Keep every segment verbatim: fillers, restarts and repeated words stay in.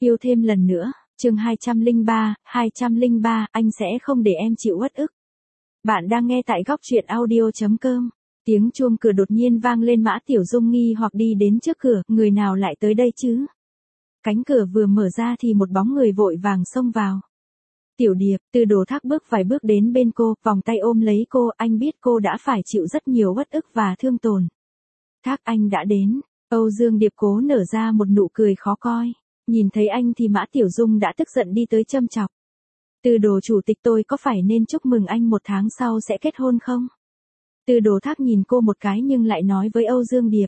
Yêu thêm lần nữa, chương hai trăm lẻ ba, hai trăm lẻ ba, anh sẽ không để em chịu uất ức. Bạn đang nghe tại góc truyện audio chấm com. Tiếng chuông cửa đột nhiên vang lên, Mã Tiểu Dung nghi hoặc đi đến trước cửa, người nào lại tới đây chứ? Cánh cửa vừa mở ra thì một bóng người vội vàng xông vào. Tiểu Điệp, Từ Đồ Thác bước vài bước đến bên cô, vòng tay ôm lấy cô, anh biết cô đã phải chịu rất nhiều uất ức và thương tổn. Thác, anh đã đến. Âu Dương Điệp cố nở ra một nụ cười khó coi. Nhìn thấy anh thì Mã Tiểu Dung đã tức giận đi tới châm chọc. Từ Đồ chủ tịch, tôi có phải nên chúc mừng anh một tháng sau sẽ kết hôn không? Từ Đồ Thác nhìn cô một cái nhưng lại nói với Âu Dương Điệp.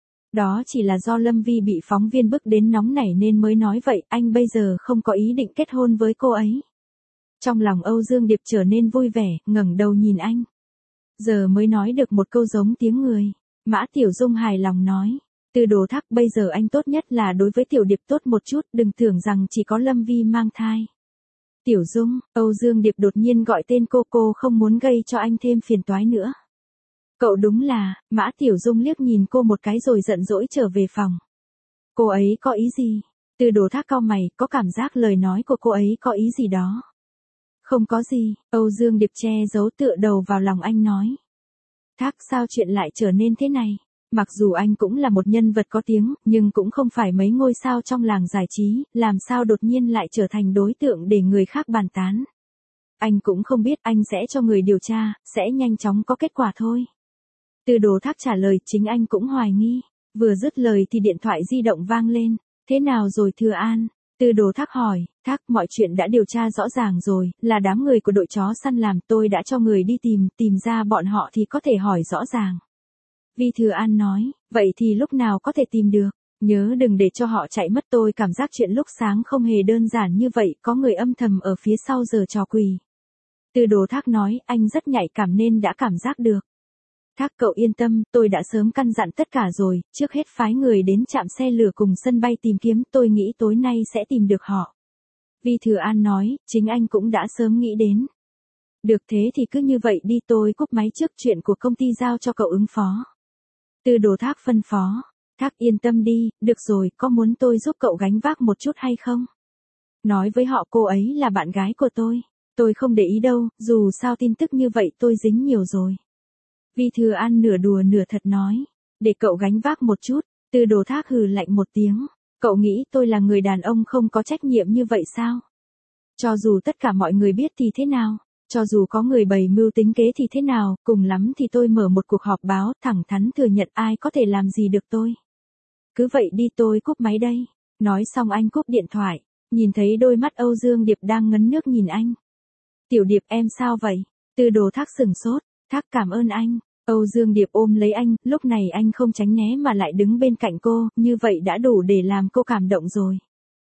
Đó chỉ là do Lâm Vi bị phóng viên bức đến nóng nảy nên mới nói vậy, anh bây giờ không có ý định kết hôn với cô ấy. Trong lòng Âu Dương Điệp trở nên vui vẻ, ngẩng đầu nhìn anh. Giờ mới nói được một câu giống tiếng người. Mã Tiểu Dung hài lòng nói. Từ Đồ Thác, bây giờ anh tốt nhất là đối với Tiểu Điệp tốt một chút, đừng tưởng rằng chỉ có Lâm Vi mang thai. Tiểu Dung, Âu Dương Điệp đột nhiên gọi tên cô, cô không muốn gây cho anh thêm phiền toái nữa. Cậu đúng là, Mã Tiểu Dung liếc nhìn cô một cái rồi giận dỗi trở về phòng. Cô ấy có ý gì? Từ Đồ Thác cau mày, có cảm giác lời nói của cô ấy có ý gì đó. Không có gì, Âu Dương Điệp che giấu tựa đầu vào lòng anh nói. Thác, sao chuyện lại trở nên thế này? Mặc dù anh cũng là một nhân vật có tiếng, nhưng cũng không phải mấy ngôi sao trong làng giải trí, làm sao đột nhiên lại trở thành đối tượng để người khác bàn tán. Anh cũng không biết, anh sẽ cho người điều tra, sẽ nhanh chóng có kết quả thôi. Từ Đồ Thác trả lời, chính anh cũng hoài nghi. Vừa dứt lời thì điện thoại di động vang lên. Thế nào rồi Thừa An? Từ Đồ Thác hỏi. Thác, mọi chuyện đã điều tra rõ ràng rồi, là đám người của đội chó săn làm, tôi đã cho người đi tìm, tìm ra bọn họ thì có thể hỏi rõ ràng. Vi Thừa An nói, vậy thì lúc nào có thể tìm được? Nhớ đừng để cho họ chạy mất, tôi cảm giác chuyện lúc sáng không hề đơn giản như vậy, có người âm thầm ở phía sau giở trò quỷ. Từ Đồ Thác nói, anh rất nhạy cảm nên đã cảm giác được. Thác, cậu yên tâm, tôi đã sớm căn dặn tất cả rồi, trước hết phái người đến trạm xe lửa cùng sân bay tìm kiếm, tôi nghĩ tối nay sẽ tìm được họ. Vi Thừa An nói, chính anh cũng đã sớm nghĩ đến. Được, thế thì cứ như vậy đi, tôi cúp máy trước, chuyện của công ty giao cho cậu ứng phó. Từ Đồ Thác phân phó. Thác, yên tâm đi, được rồi, có muốn tôi giúp cậu gánh vác một chút hay không? Nói với họ cô ấy là bạn gái của tôi. Tôi không để ý đâu, dù sao tin tức như vậy tôi dính nhiều rồi. Vi Thừa An nửa đùa nửa thật nói. Để cậu gánh vác một chút. Từ Đồ Thác hừ lạnh một tiếng. Cậu nghĩ tôi là người đàn ông không có trách nhiệm như vậy sao? Cho dù tất cả mọi người biết thì thế nào? Cho dù có người bày mưu tính kế thì thế nào, cùng lắm thì tôi mở một cuộc họp báo, thẳng thắn thừa nhận ai có thể làm gì được tôi. Cứ vậy đi, tôi cúp máy đây. Nói xong anh cúp điện thoại, nhìn thấy đôi mắt Âu Dương Điệp đang ngấn nước nhìn anh. Tiểu Điệp, em sao vậy? Từ Đồ Thác sừng sốt. Thác, cảm ơn anh. Âu Dương Điệp ôm lấy anh, lúc này anh không tránh né mà lại đứng bên cạnh cô, như vậy đã đủ để làm cô cảm động rồi.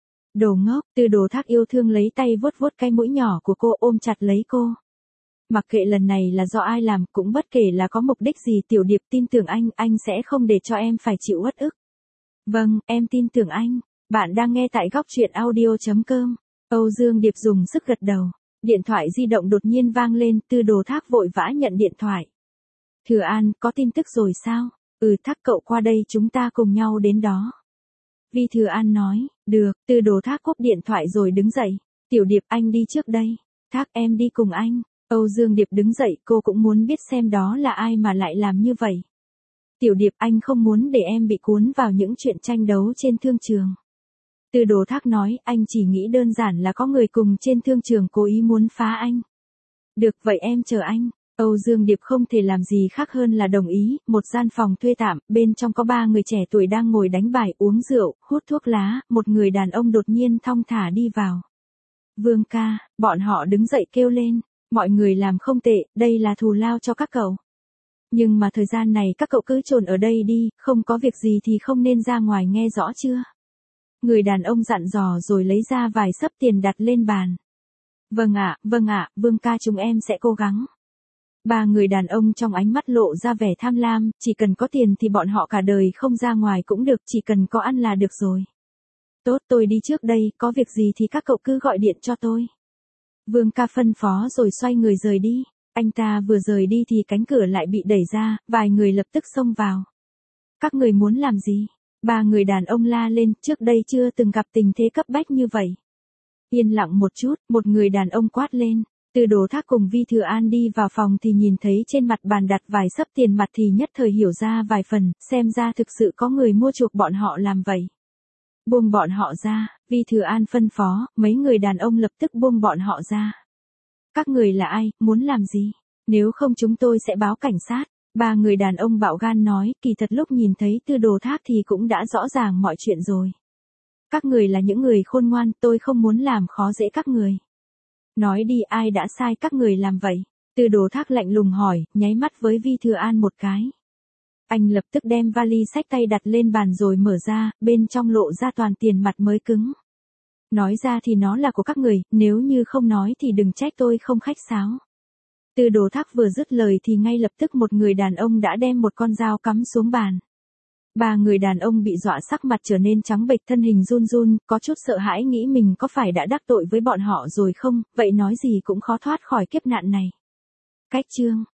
Đồ ngốc, Từ Đồ Thác yêu thương lấy tay vuốt vuốt cái mũi nhỏ của cô, ôm chặt lấy cô. Mặc kệ lần này là do ai làm, cũng bất kể là có mục đích gì, Tiểu Điệp tin tưởng anh, anh sẽ không để cho em phải chịu uất ức. Vâng, em tin tưởng anh. Bạn đang nghe tại góc truyện audio chấm com. Âu Dương Điệp dùng sức gật đầu. Điện thoại di động đột nhiên vang lên, Từ Đồ Thác vội vã nhận điện thoại. Thừa An, có tin tức rồi sao? Ừ, Thác, cậu qua đây chúng ta cùng nhau đến đó. Vi Thừa An nói, được. Từ Đồ Thác cúp điện thoại rồi đứng dậy. Tiểu Điệp, anh đi trước đây. Thác, em đi cùng anh. Âu Dương Điệp đứng dậy, cô cũng muốn biết xem đó là ai mà lại làm như vậy. Tiểu Điệp, anh không muốn để em bị cuốn vào những chuyện tranh đấu trên thương trường. Từ Đồ Thác nói, anh chỉ nghĩ đơn giản là có người cùng trên thương trường cố ý muốn phá anh. Được, vậy em chờ anh. Âu Dương Điệp không thể làm gì khác hơn là đồng ý. Một gian phòng thuê tạm, bên trong có ba người trẻ tuổi đang ngồi đánh bài, uống rượu, hút thuốc lá, một người đàn ông đột nhiên thong thả đi vào. Vương ca, bọn họ đứng dậy kêu lên. Mọi người làm không tệ, đây là thù lao cho các cậu. Nhưng mà thời gian này các cậu cứ trồn ở đây đi, không có việc gì thì không nên ra ngoài, nghe rõ chưa? Người đàn ông dặn dò rồi lấy ra vài xấp tiền đặt lên bàn. Vâng ạ, vâng ạ, Vương ca, chúng em sẽ cố gắng. Ba người đàn ông trong ánh mắt lộ ra vẻ tham lam, chỉ cần có tiền thì bọn họ cả đời không ra ngoài cũng được, chỉ cần có ăn là được rồi. Tốt, tôi đi trước đây, có việc gì thì các cậu cứ gọi điện cho tôi. Vương ca phân phó rồi xoay người rời đi. Anh ta vừa rời đi thì cánh cửa lại bị đẩy ra, vài người lập tức xông vào. Các người muốn làm gì? Ba người đàn ông la lên, trước đây chưa từng gặp tình thế cấp bách như vậy. Yên lặng một chút, một người đàn ông quát lên. Từ Đồ Thác cùng Vi Thừa An đi vào phòng thì nhìn thấy trên mặt bàn đặt vài xấp tiền mặt thì nhất thời hiểu ra vài phần, xem ra thực sự có người mua chuộc bọn họ làm vậy. Buông bọn họ ra, Vi Thừa An phân phó, mấy người đàn ông lập tức buông bọn họ ra. Các người là ai, muốn làm gì? Nếu không chúng tôi sẽ báo cảnh sát. Ba người đàn ông bạo gan nói, kỳ thật lúc nhìn thấy Từ Đồ Thác thì cũng đã rõ ràng mọi chuyện rồi. Các người là những người khôn ngoan, tôi không muốn làm khó dễ các người. Nói đi, ai đã sai các người làm vậy? Từ Đồ Thác lạnh lùng hỏi, nháy mắt với Vi Thừa An một cái. Anh lập tức đem vali xách tay đặt lên bàn rồi mở ra, bên trong lộ ra toàn tiền mặt mới cứng. Nói ra thì nó là của các người, nếu như không nói thì đừng trách tôi không khách sáo. Từ Đồ Thác vừa dứt lời thì ngay lập tức một người đàn ông đã đem một con dao cắm xuống bàn. Ba người đàn ông bị dọa sắc mặt trở nên trắng bệch, thân hình run run, có chút sợ hãi nghĩ mình có phải đã đắc tội với bọn họ rồi không, vậy nói gì cũng khó thoát khỏi kiếp nạn này. Cách chương